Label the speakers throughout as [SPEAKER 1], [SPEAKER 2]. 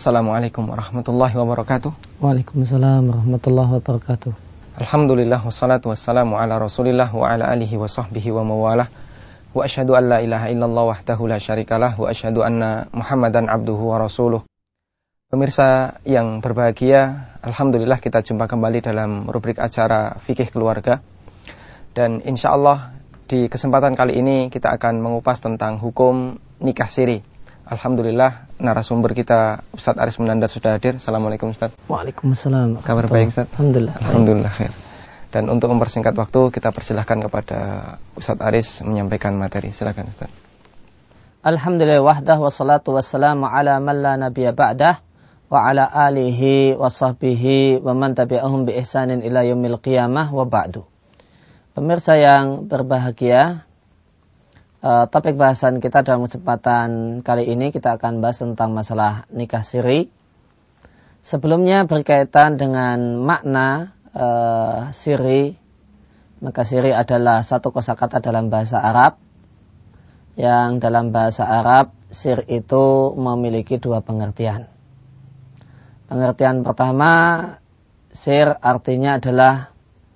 [SPEAKER 1] Assalamualaikum warahmatullahi wabarakatuh.
[SPEAKER 2] Waalaikumsalam warahmatullahi wabarakatuh.
[SPEAKER 1] Alhamdulillah wassalatu wassalamu ala Rasulillah wa ala alihi wa sahbihi wa mawalah. Wa asyhadu an la ilaha illallah wahdahu la syarikalah wa asyhadu anna Muhammadan abduhu wa rasuluh. Pemirsa yang berbahagia, alhamdulillah kita jumpa kembali dalam rubrik acara Fikih Keluarga. Dan insyaallah di kesempatan kali ini kita akan mengupas tentang hukum nikah siri. Alhamdulillah narasumber kita Ustaz Aris Munandar sudah hadir. Assalamualaikum Ustaz.
[SPEAKER 2] Waalaikumsalam.
[SPEAKER 1] Kabar baik Ustaz?
[SPEAKER 2] Alhamdulillah.
[SPEAKER 1] Alhamdulillah khair. Dan untuk mempersingkat waktu kita persilahkan kepada Ustaz Aris menyampaikan materi. Silakan Ustaz.
[SPEAKER 2] Alhamdulillah wahdah wassalatu wassalamu ala man la nabiyya ba'dah wa ala alihi wa sahbihi wa man tabi'ahum bi ihsanin ila yaumil qiyamah wa ba'du. Pemirsa yang berbahagia, topik bahasan kita dalam kesempatan kali ini kita akan bahas tentang masalah nikah siri. Sebelumnya berkaitan dengan makna siri, maka siri adalah satu kosakata dalam bahasa Arab, yang dalam bahasa Arab sir itu memiliki dua pengertian. Pengertian pertama, sir artinya adalah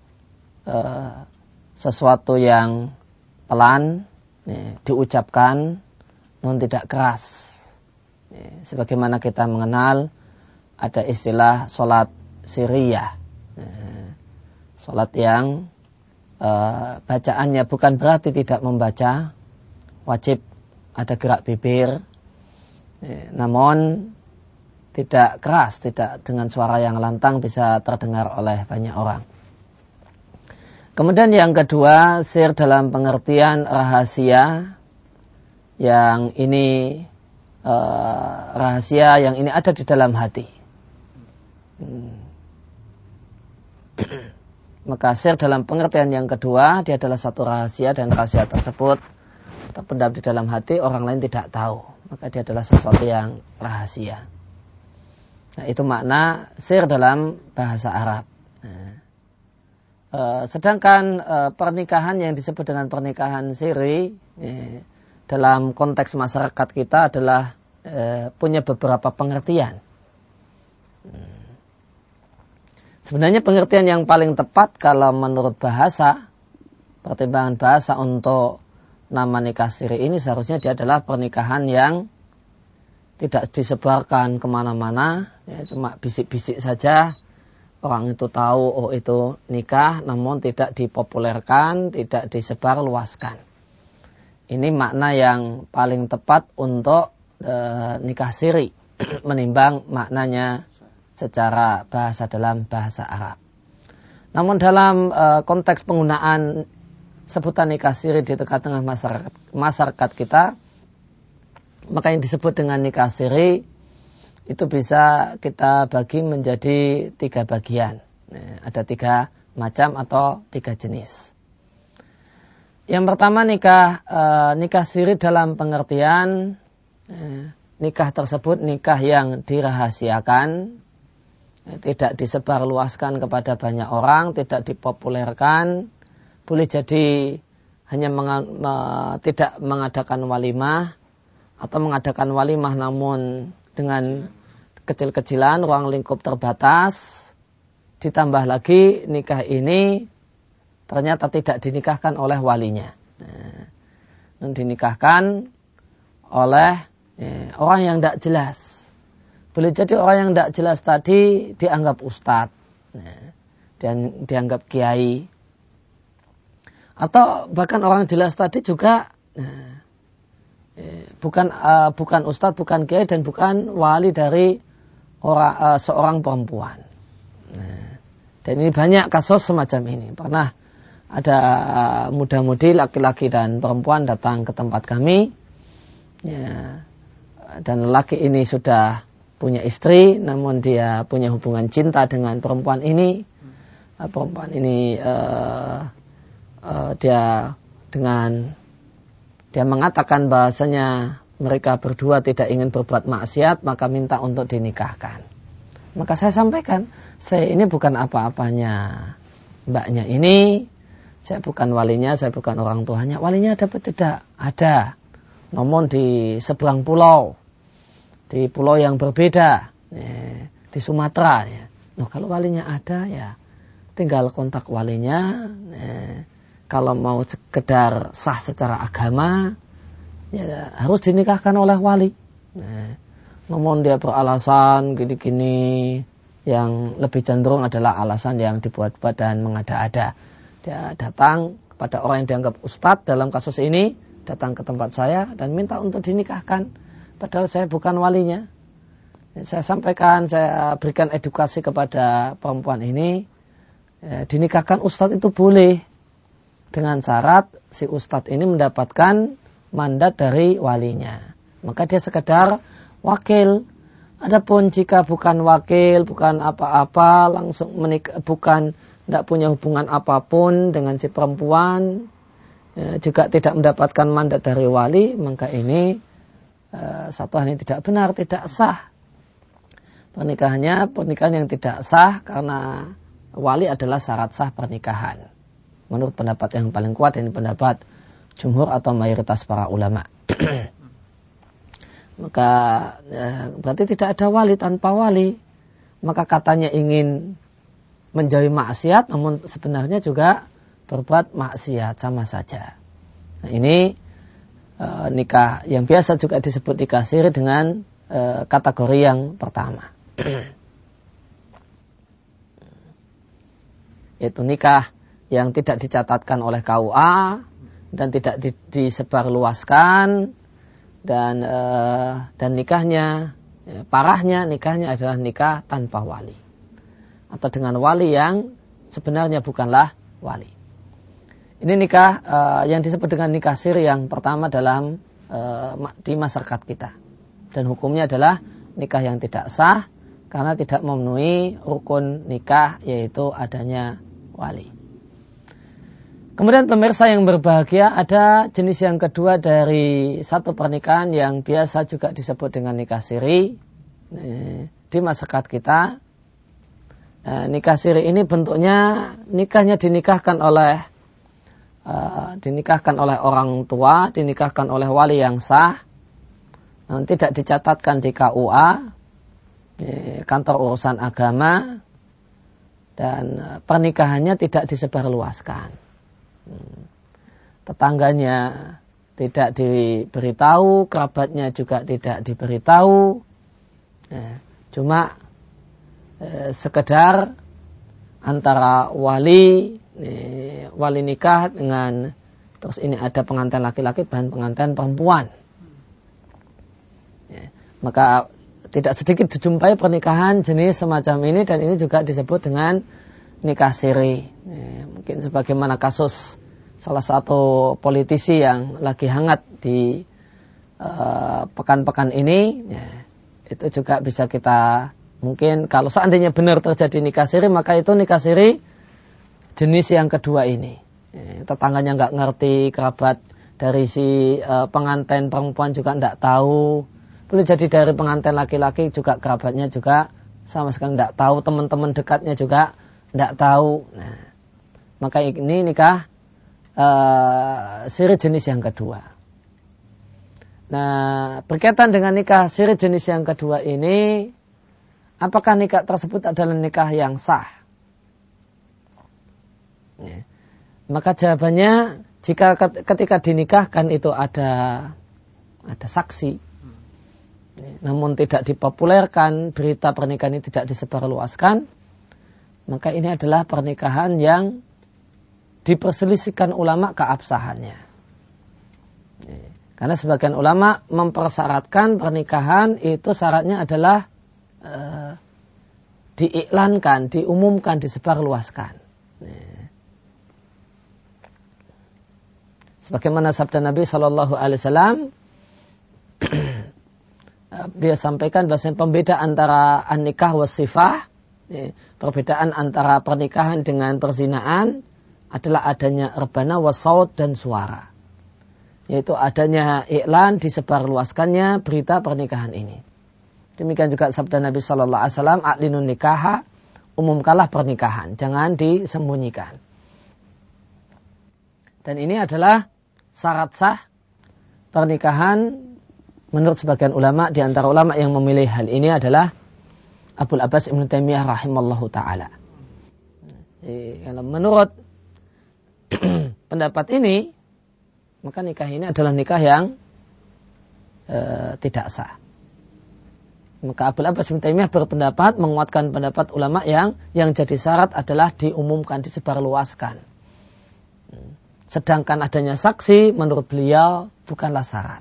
[SPEAKER 2] sesuatu yang pelan, diucapkan namun tidak keras. Sebagaimana kita mengenal ada istilah sholat siriyah, sholat yang bacaannya bukan berarti tidak membaca, wajib ada gerak bibir, namun tidak keras, tidak dengan suara yang lantang bisa terdengar oleh banyak orang. Kemudian yang kedua, sir dalam pengertian rahasia, yang ini rahasia yang ini ada di dalam hati. Maka sir dalam pengertian yang kedua, dia adalah satu rahasia dan rahasia tersebut terpendam di dalam hati, orang lain tidak tahu. Maka dia adalah sesuatu yang rahasia. Nah, itu makna sir dalam bahasa Arab. Sedangkan pernikahan yang disebut dengan pernikahan siri dalam konteks masyarakat kita adalah punya beberapa pengertian. Sebenarnya pengertian yang paling tepat kalau menurut bahasa, pertimbangan bahasa untuk nama nikah siri ini seharusnya dia adalah pernikahan yang tidak disebarkan kemana-mana, cuma bisik-bisik saja. Orang itu tahu, oh itu nikah, namun tidak dipopulerkan, tidak disebarluaskan. Ini makna yang paling tepat untuk nikah siri, menimbang maknanya secara bahasa dalam bahasa Arab. Namun dalam konteks penggunaan sebutan nikah siri di tengah-tengah masyarakat kita, maka yang disebut dengan nikah siri itu bisa kita bagi menjadi 3 bagian. Ada 3 macam atau 3 jenis. Yang pertama nikah siri dalam pengertian nikah tersebut nikah yang dirahasiakan, tidak disebarluaskan kepada banyak orang, tidak dipopulerkan, boleh jadi hanya tidak mengadakan walimah atau mengadakan walimah namun dengan kecil-kecilan, ruang lingkup terbatas. Ditambah lagi nikah ini ternyata tidak dinikahkan oleh walinya, dinikahkan oleh orang yang tidak jelas. Boleh jadi orang yang tidak jelas tadi dianggap ustadz, dan dianggap kiai, atau bahkan orang jelas tadi juga bukan ustadz, bukan kiai, dan bukan wali dari seorang perempuan. Dan ini banyak kasus semacam ini. Pernah ada muda-mudi laki-laki dan perempuan datang ke tempat kami, dan lelaki ini sudah punya istri, namun dia punya hubungan cinta dengan perempuan ini. Perempuan ini dia mengatakan bahasanya mereka berdua tidak ingin berbuat maksiat, maka minta untuk dinikahkan. Maka saya sampaikan, saya ini bukan apa-apanya mbaknya ini, saya bukan walinya, saya bukan orang tuanya. Walinya ada atau tidak? Ada. Namun di seberang pulau, di pulau yang berbeda. di Sumatera. Ya. Loh, kalau walinya ada ya tinggal kontak walinya. Kalau mau sekedar sah secara agama, ya harus dinikahkan oleh wali. Namun dia beralasan gini-gini, yang lebih cenderung adalah alasan yang dibuat-buat dan mengada-ada. Dia datang kepada orang yang dianggap ustadz dalam kasus ini, datang ke tempat saya dan minta untuk dinikahkan. Padahal saya bukan walinya. Saya sampaikan, saya berikan edukasi kepada perempuan ini, dinikahkan ustadz itu boleh. Dengan syarat si ustadz ini mendapatkan mandat dari walinya. Maka dia sekedar wakil. Adapun jika bukan wakil, bukan apa-apa, langsung tidak punya hubungan apapun dengan si perempuan, juga tidak mendapatkan mandat dari wali, maka ini satu hal yang tidak benar, tidak sah. Pernikahan yang tidak sah karena wali adalah syarat sah pernikahan. Menurut pendapat yang paling kuat, ini pendapat jumhur atau mayoritas para ulama. Maka berarti tidak ada wali tanpa wali. Maka katanya ingin menjauhi maksiat, namun sebenarnya juga berbuat maksiat sama saja. Nah, ini nikah yang biasa juga disebut nikah siri dengan kategori yang pertama. Yaitu nikah yang tidak dicatatkan oleh KUA dan tidak disebarluaskan dan nikahnya, parahnya nikahnya adalah nikah tanpa wali atau dengan wali yang sebenarnya bukanlah wali. Ini nikah yang disebut dengan nikah siri yang pertama dalam di masyarakat kita, dan hukumnya adalah nikah yang tidak sah karena tidak memenuhi rukun nikah, yaitu adanya wali. Kemudian pemirsa yang berbahagia, ada jenis yang kedua dari satu pernikahan yang biasa juga disebut dengan nikah siri di masyarakat kita. Nikah siri ini bentuknya nikahnya dinikahkan oleh orang tua, dinikahkan oleh wali yang sah, namun tidak dicatatkan di KUA, kantor urusan agama, dan pernikahannya tidak disebarluaskan. Tetangganya tidak diberitahu, kerabatnya juga tidak diberitahu, cuma sekedar antara wali nikah dengan, terus ini ada pengantin laki-laki dan pengantin perempuan. Maka tidak sedikit dijumpai pernikahan jenis semacam ini, dan ini juga disebut dengan nikah siri. Mungkin sebagaimana kasus salah satu politisi yang lagi hangat di pekan-pekan ini, itu juga bisa kita, mungkin kalau seandainya benar terjadi nikah siri, maka itu nikah siri jenis yang kedua ini. Tetangganya nggak ngerti, kerabat dari si pengantin perempuan juga nggak tahu, boleh jadi dari pengantin laki-laki juga kerabatnya juga sama sekali nggak tahu, teman-teman dekatnya juga nggak tahu. Nah, maka ini nikah siri jenis yang kedua. Nah, berkaitan dengan nikah siri jenis yang kedua ini, apakah nikah tersebut adalah nikah yang sah? Maka jawabannya, jika ketika dinikahkan itu ada saksi, namun tidak dipopulerkan, berita pernikahan ini tidak disebarluaskan, maka ini adalah pernikahan yang diperselisihkan ulama keabsahannya. Karena sebagian ulama mempersyaratkan pernikahan itu syaratnya adalah diiklankan, diumumkan, disebarluaskan. Sebagaimana sabda Nabi SAW, dia sampaikan bahwasanya pembeda antara an-nikah was-sifah, perbedaan antara pernikahan dengan perzinaan adalah adanya rebana was-saut dan suara, yaitu adanya iklan, disebarluaskannya berita pernikahan ini. Demikian juga sabda Nabi SAW, a'linun nikaha, umumkanlah pernikahan, jangan disembunyikan. Dan ini adalah syarat sah pernikahan menurut sebagian ulama. Di antara ulama yang memilih hal ini adalah Abul Abbas Ibnu Taimiyah rahimallahu taala. Kalau menurut pendapat ini, maka nikah ini adalah nikah yang tidak sah. Maka Abul Abbas Ibnu Taimiyah berpendapat, menguatkan pendapat ulama yang jadi syarat adalah diumumkan, disebarluaskan. Sedangkan adanya saksi menurut beliau bukanlah syarat.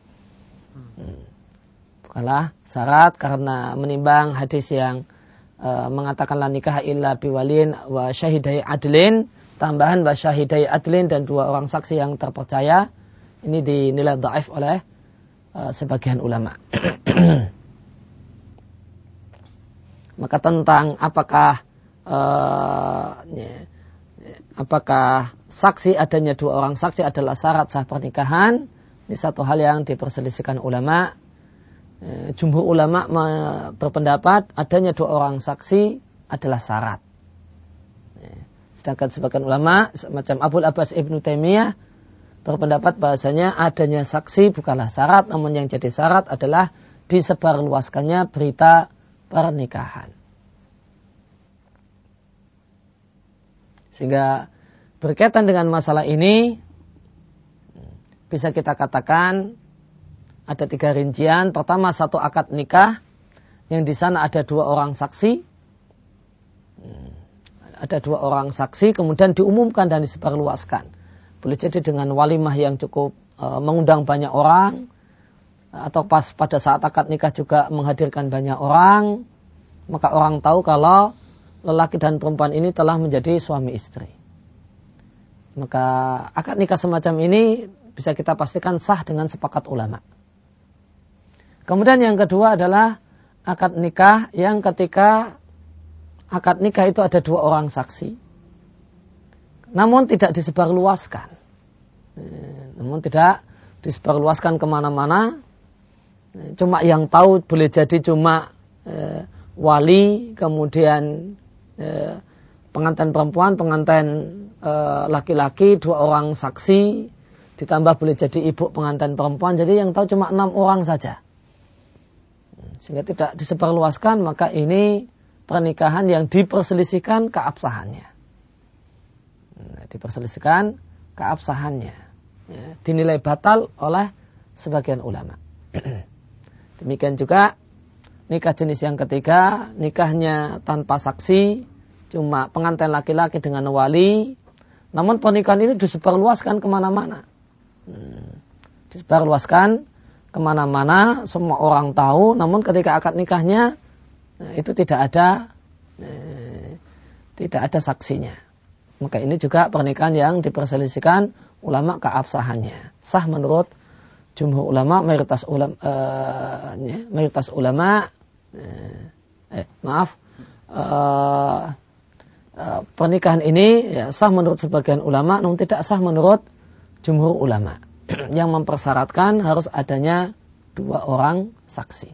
[SPEAKER 2] Bukanlah syarat karena menimbang hadis yang mengatakan la nikah illa biwalin wa syahidai adlin, tambahan wa syahidai adlin dan 2 orang saksi yang terpercaya, ini dinilai dhaif oleh sebagian ulama. Maka tentang apakah saksi, adanya 2 orang saksi adalah syarat sah pernikahan, ini satu hal yang diperselisihkan ulama. Jumhur ulama berpendapat adanya 2 orang saksi adalah syarat. Sedangkan sebagian ulama macam Abul Abbas Ibnu Taimiyah berpendapat bahasanya adanya saksi bukanlah syarat, namun yang jadi syarat adalah disebarluaskannya berita pernikahan. Sehingga berkaitan dengan masalah ini bisa kita katakan ada 3 rincian. Pertama, satu akad nikah yang di sana ada 2 orang saksi. Ada 2 orang saksi kemudian diumumkan dan disebarluaskan. Boleh jadi dengan walimah yang cukup mengundang banyak orang, atau pada saat akad nikah juga menghadirkan banyak orang. Maka orang tahu kalau lelaki dan perempuan ini telah menjadi suami istri. Maka akad nikah semacam ini bisa kita pastikan sah dengan sepakat ulama. Kemudian yang kedua adalah akad nikah yang ketika akad nikah itu ada 2 orang saksi, namun tidak disebarluaskan. Namun tidak disebarluaskan kemana-mana. Cuma yang tahu boleh jadi cuma wali, kemudian pengantin perempuan, pengantin laki-laki, 2 orang saksi, ditambah boleh jadi ibu pengantin perempuan. Jadi yang tahu cuma 6 orang saja. Sehingga tidak disebarluaskan, maka ini pernikahan yang diperselisihkan keabsahannya. Diperselisihkan keabsahannya. Dinilai batal oleh sebagian ulama. Demikian juga nikah jenis yang ketiga, nikahnya tanpa saksi, cuma pengantin laki-laki dengan wali, namun pernikahan ini disebarluaskan kemana-mana. Disebarluaskan kemana-mana, semua orang tahu, namun ketika akad nikahnya itu tidak ada saksinya. Maka ini juga pernikahan yang diperselisihkan ulama keabsahannya. Sah menurut jumhur ulama, mayoritas ulama, pernikahan ini ya, sah menurut sebagian ulama, namun tidak sah menurut jumhur ulama yang mempersyaratkan harus adanya 2 orang saksi.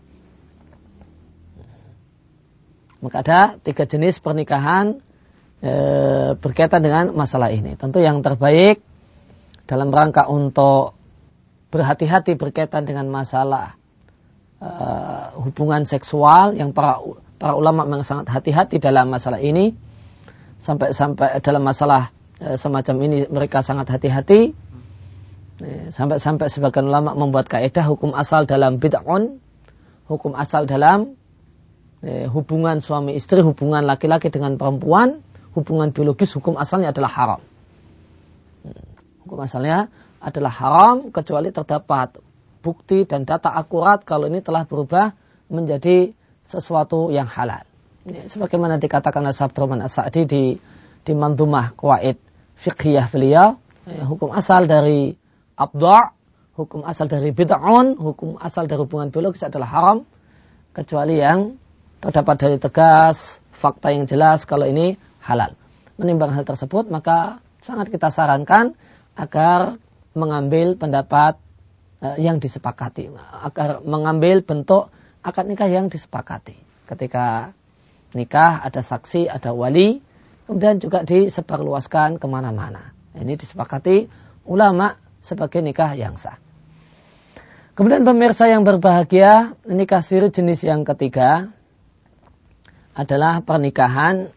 [SPEAKER 2] Maka ada 3 jenis pernikahan berkaitan dengan masalah ini. Tentu yang terbaik dalam rangka untuk berhati-hati berkaitan dengan masalah hubungan seksual, yang para ulama memang sangat hati-hati dalam masalah ini. Sampai dalam masalah semacam ini mereka sangat hati-hati. Sampai sebagian ulama membuat kaidah hukum asal dalam bid'un, hukum asal dalam hubungan suami istri, hubungan laki-laki dengan perempuan, hubungan biologis, hukum asalnya adalah haram. Hukum asalnya adalah haram kecuali terdapat bukti dan data akurat kalau ini telah berubah menjadi sesuatu yang halal. Sebagaimana dikatakan oleh Abdurrahman As-Sa'di di Mandhumah Qawaid Fiqhiyah beliau, hukum asal dari abda', hukum asal dari bid'un, hukum asal dari hubungan biologis adalah haram kecuali yang terdapat dari tegas fakta yang jelas kalau ini halal. Menimbang hal tersebut, maka sangat kita sarankan agar mengambil pendapat yang disepakati, agar mengambil bentuk akad nikah yang disepakati. Ketika nikah ada saksi, ada wali, kemudian juga disebarluaskan kemana-mana. Ini disepakati ulama sebagai nikah yang sah. Kemudian pemirsa yang berbahagia, nikah siri jenis yang ketiga adalah pernikahan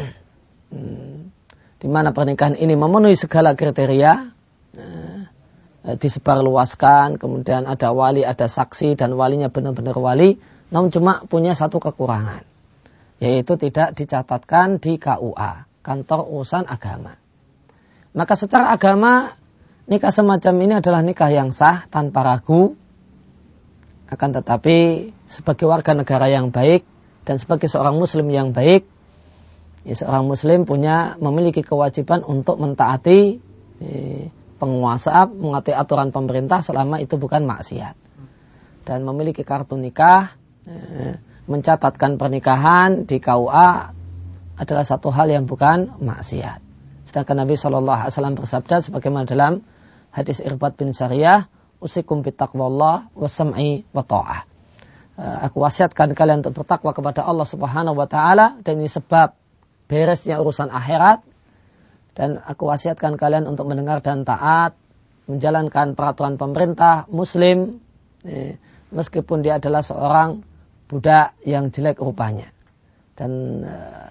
[SPEAKER 2] di mana pernikahan ini memenuhi segala kriteria, disebarluaskan, kemudian ada wali, ada saksi, dan walinya benar-benar wali, namun cuma punya satu kekurangan, yaitu tidak dicatatkan di KUA, kantor urusan agama. Maka secara agama, nikah semacam ini adalah nikah yang sah tanpa ragu, akan tetapi sebagai warga negara yang baik dan sebagai seorang muslim yang baik, seorang muslim memiliki kewajiban untuk mentaati penguasa, mengikuti aturan pemerintah selama itu bukan maksiat. Dan memiliki kartu nikah, mencatatkan pernikahan di KUA adalah satu hal yang bukan maksiat. Sedangkan Nabi SAW bersabda sebagaimana dalam hadis Irbad bin Sariyah, usikum bittaqwallah wasam'i wa ta'ah. Aku wasiatkan kalian untuk bertakwa kepada Allah Subhanahu wa taala, dan ini sebab beresnya urusan akhirat. Dan aku wasiatkan kalian untuk mendengar dan taat, menjalankan peraturan pemerintah muslim, meskipun dia adalah seorang budak yang jelek rupanya. Dan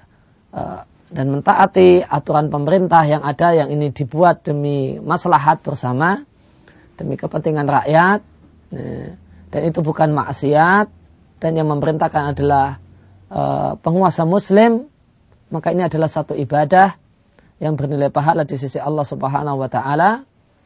[SPEAKER 2] mentaati aturan pemerintah yang ada, yang ini dibuat demi maslahat bersama, demi kepentingan rakyat, dan itu bukan maksiat, dan yang memerintahkan adalah penguasa muslim, maka ini adalah satu ibadah yang bernilai pahala di sisi Allah Subhanahu wa taala.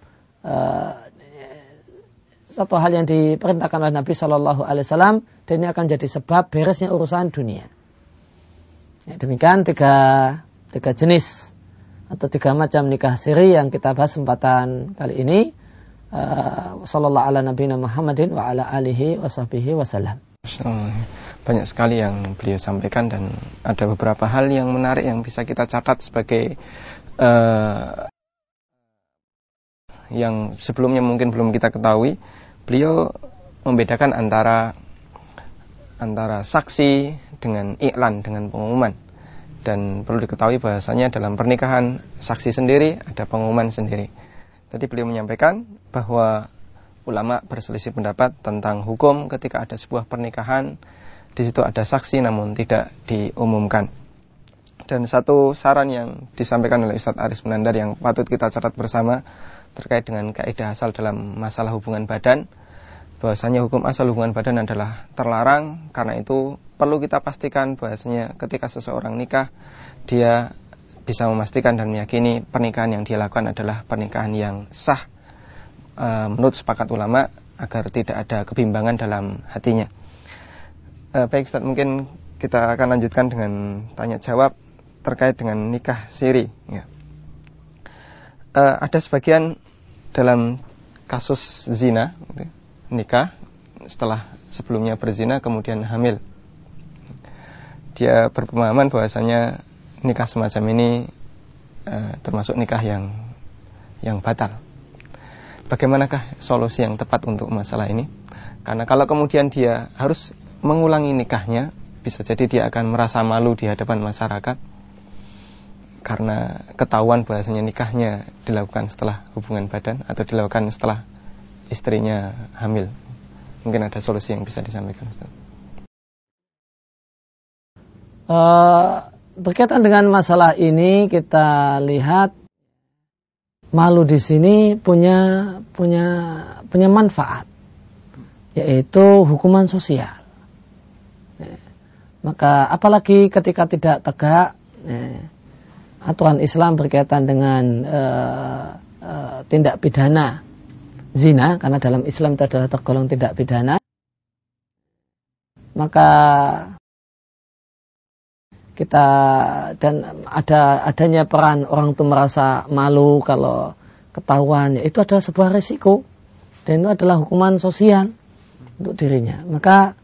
[SPEAKER 2] Satu hal yang diperintahkan oleh Nabi Shallallahu alaihi wasallam, dan ini akan jadi sebab beresnya urusan dunia. Ya, demikian tiga jenis atau 3 macam nikah siri yang kita bahas kesempatan kali ini. Sallallahu ala nabiyina Muhammadin wa ala alihi wa sahbihi wasallam.
[SPEAKER 1] Banyak sekali yang beliau sampaikan, dan ada beberapa hal yang menarik yang bisa kita catat sebagai yang sebelumnya mungkin belum kita ketahui. Beliau membedakan antara saksi dengan iklan, dengan pengumuman. Dan perlu diketahui bahasanya dalam pernikahan saksi sendiri, ada pengumuman sendiri. Tadi beliau menyampaikan bahwa ulama berselisih pendapat tentang hukum ketika ada sebuah pernikahan, di situ ada saksi namun tidak diumumkan. Dan satu saran yang disampaikan oleh Ustadz Aris Menandar yang patut kita catat bersama terkait dengan kaidah asal dalam masalah hubungan badan, bahwasanya hukum asal hubungan badan adalah terlarang. Karena itu perlu kita pastikan bahwasanya ketika seseorang nikah, dia bisa memastikan dan meyakini pernikahan yang dia lakukan adalah pernikahan yang sah menurut sepakat ulama, agar tidak ada kebimbangan dalam hatinya. Baik Ustaz, mungkin kita akan lanjutkan dengan tanya jawab terkait dengan nikah siri. Ya. Ada sebagian dalam kasus zina, nikah setelah sebelumnya berzina kemudian hamil. Dia berpemahaman bahwasanya nikah semacam ini termasuk nikah yang batal. Bagaimanakah solusi yang tepat untuk masalah ini? Karena kalau kemudian dia harus mengulangi nikahnya, bisa jadi dia akan merasa malu di hadapan masyarakat karena ketahuan bahwasanya nikahnya dilakukan setelah hubungan badan atau dilakukan setelah istrinya hamil. Mungkin ada solusi yang bisa disampaikan, Ustaz.
[SPEAKER 2] Berkaitan dengan masalah ini, kita lihat malu di sini punya manfaat, yaitu hukuman sosial. Maka apalagi ketika tidak tegak aturan Islam berkaitan dengan tindak pidana zina, karena dalam Islam itu adalah tergolong tindak pidana, maka kita dan adanya peran orang itu merasa malu kalau ketahuan, itu adalah sebuah risiko dan itu adalah hukuman sosial untuk dirinya. Maka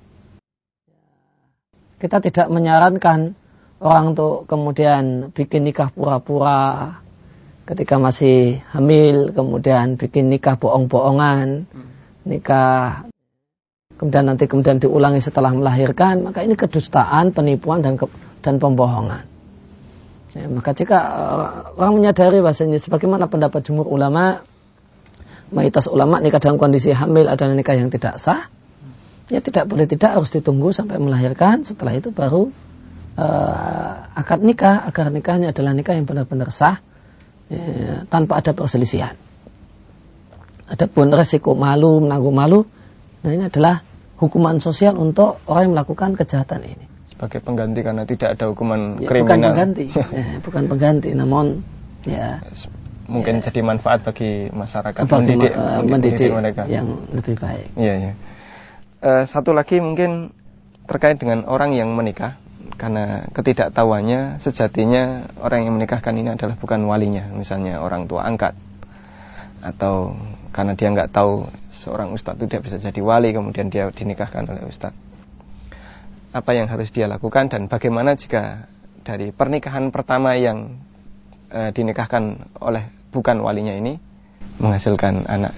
[SPEAKER 2] kita tidak menyarankan orang untuk kemudian bikin nikah pura-pura ketika masih hamil, kemudian bikin nikah bohong-bohongan, nikah kemudian diulangi setelah melahirkan. Maka ini kedustaan, penipuan dan pembohongan. Ya, maka jika orang menyadari bahasanya sebagaimana pendapat jumhur ulama, mayoritas ulama, nikah dalam kondisi hamil adalah nikah yang tidak sah, ya tidak harus ditunggu sampai melahirkan. Setelah itu baru akad nikah agar nikahnya adalah nikah yang benar-benar sah tanpa ada perselisihan. Adapun resiko malu, menanggung malu, nah ini adalah hukuman sosial untuk orang yang melakukan kejahatan ini.
[SPEAKER 1] Sebagai pengganti karena tidak ada hukuman
[SPEAKER 2] Ya,
[SPEAKER 1] kriminal.
[SPEAKER 2] bukan pengganti, namun ya
[SPEAKER 1] mungkin jadi manfaat bagi masyarakat,
[SPEAKER 2] mendidik
[SPEAKER 1] mereka
[SPEAKER 2] yang lebih baik.
[SPEAKER 1] Iya. Satu lagi mungkin terkait dengan orang yang menikah, karena ketidaktahuannya sejatinya orang yang menikahkan ini adalah bukan walinya, misalnya orang tua angkat, atau karena dia nggak tahu seorang ustadz itu tidak bisa jadi wali, kemudian dia dinikahkan oleh ustadz. Apa yang harus dia lakukan, dan bagaimana jika dari pernikahan pertama yang dinikahkan oleh bukan walinya ini menghasilkan anak?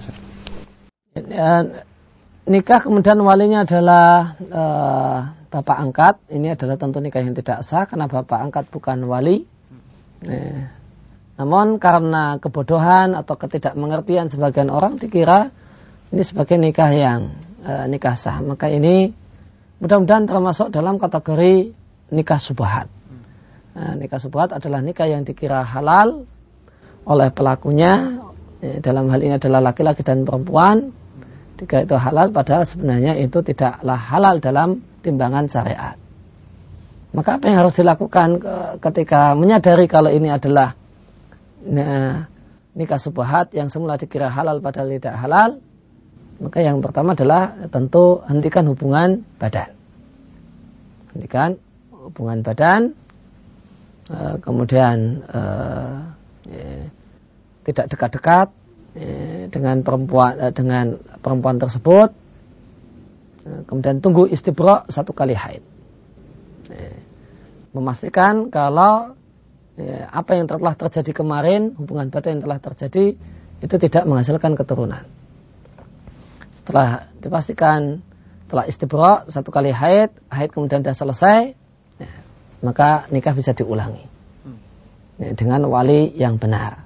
[SPEAKER 2] Nikah kemudian walinya adalah bapak angkat, ini adalah tentu nikah yang tidak sah karena bapak angkat bukan wali. Namun karena kebodohan atau ketidakmengertian sebagian orang dikira ini sebagai nikah yang nikah sah, maka ini mudah-mudahan termasuk dalam kategori nikah subhat. Nikah subhat adalah nikah yang dikira halal oleh pelakunya, dalam hal ini adalah laki-laki dan perempuan. Dikira itu halal padahal sebenarnya itu tidaklah halal dalam timbangan syariat. Maka apa yang harus dilakukan ketika menyadari kalau ini adalah nikah subhat yang semula dikira halal padahal tidak halal? Maka yang pertama adalah tentu hentikan hubungan badan. Hentikan hubungan badan, kemudian tidak dekat-dekat dengan perempuan tersebut, kemudian tunggu istibra 1 kali haid. Memastikan kalau apa yang telah terjadi kemarin, hubungan badan yang telah terjadi itu tidak menghasilkan keturunan. Setelah dipastikan telah istibra 1 kali haid kemudian sudah selesai, maka nikah bisa diulangi dengan wali yang benar.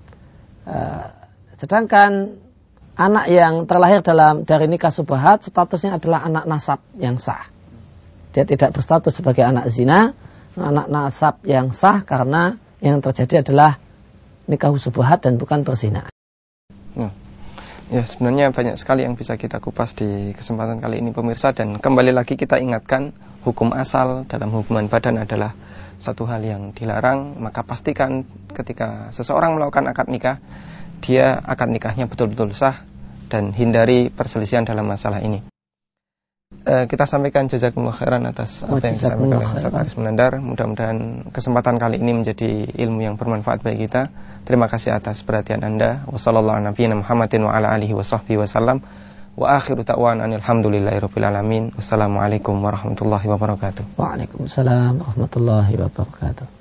[SPEAKER 2] Sedangkan anak yang terlahir dari nikah subhat statusnya adalah anak nasab yang sah. Dia tidak berstatus sebagai anak zina, anak nasab yang sah karena yang terjadi adalah nikah subhat dan bukan perzinahan.
[SPEAKER 1] Ya, sebenarnya banyak sekali yang bisa kita kupas di kesempatan kali ini pemirsa, dan kembali lagi kita ingatkan hukum asal dalam hubungan badan adalah satu hal yang dilarang. Maka pastikan ketika seseorang melakukan akad nikah, dia akad nikahnya betul-betul sah dan hindari perselisihan dalam masalah ini. Kita sampaikan jazakumullah khairan atas apa yang disampaikan oleh Ustaz Aris Menandar. Mudah-mudahan kesempatan kali ini menjadi ilmu yang bermanfaat bagi kita. Terima kasih atas perhatian Anda. Wassallallahu ala nabiyina Muhammadin wa ala alihi wa sahbihi wasallam. Wa akhiru ta'wana alhamdulillahirabbil alamin. Wassalamualaikum warahmatullahi wabarakatuh.
[SPEAKER 2] Waalaikumsalam warahmatullahi wabarakatuh.